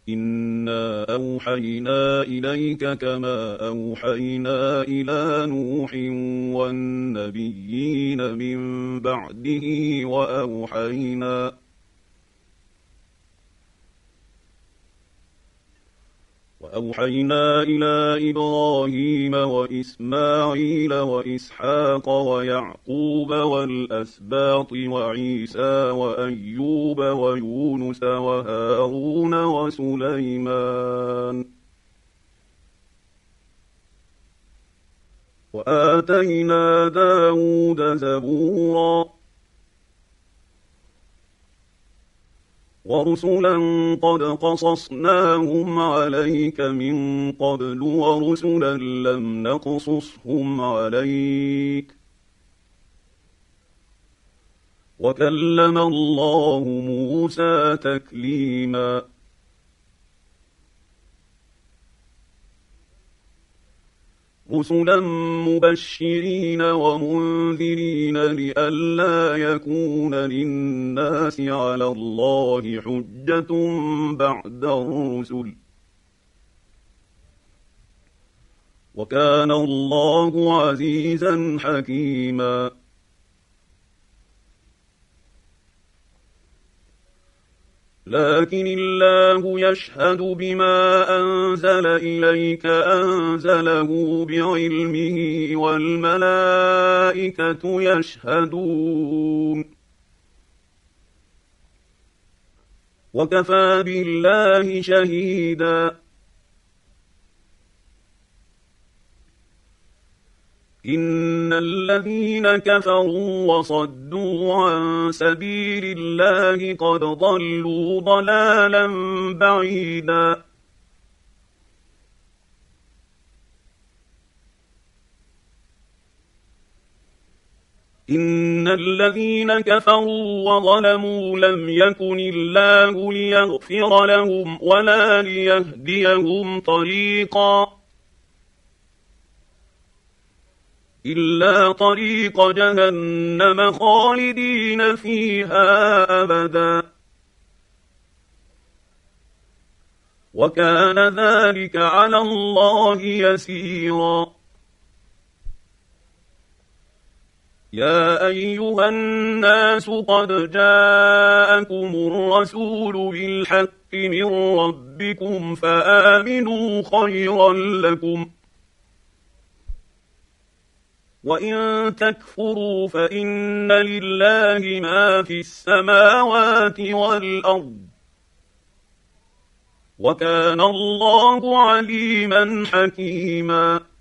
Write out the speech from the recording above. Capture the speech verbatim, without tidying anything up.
إنا أوحينا إليك كما أوحينا إلى نوح والنبيين من بعده وأوحينا وأوحينا إلى إبراهيم وإسماعيل وإسحاق ويعقوب والأسباط وعيسى وأيوب ويونس وهارون وسليمان وآتينا داود زبورا ورسلا قد قصصناهم عليك من قبل ورسلا لم نقصصهم عليك وكلم الله موسى تكليما رسلا مبشرين ومنذرين لئلا يكون للناس على الله حجة بعد الرسل وكان الله عزيزا حكيما لكن الله يشهد بما أنزل إليك أنزله بعلمه والملائكة يشهدون وكفى بالله شهيدا إن الذين كفروا وصدوا عن سبيل الله قد ضلوا ضلالا بعيدا إن الذين كفروا وظلموا لم يكن الله ليغفر لهم ولا ليهديهم طريقا إلا طريق جهنم خالدين فيها أبدا وكان ذلك على الله يسيرا يا أيها الناس قد جاءكم الرسول بالحق من ربكم فآمنوا خيرا لكم وإن تكفروا فإن لله ما في السماوات والأرض وكان الله عليما حكيما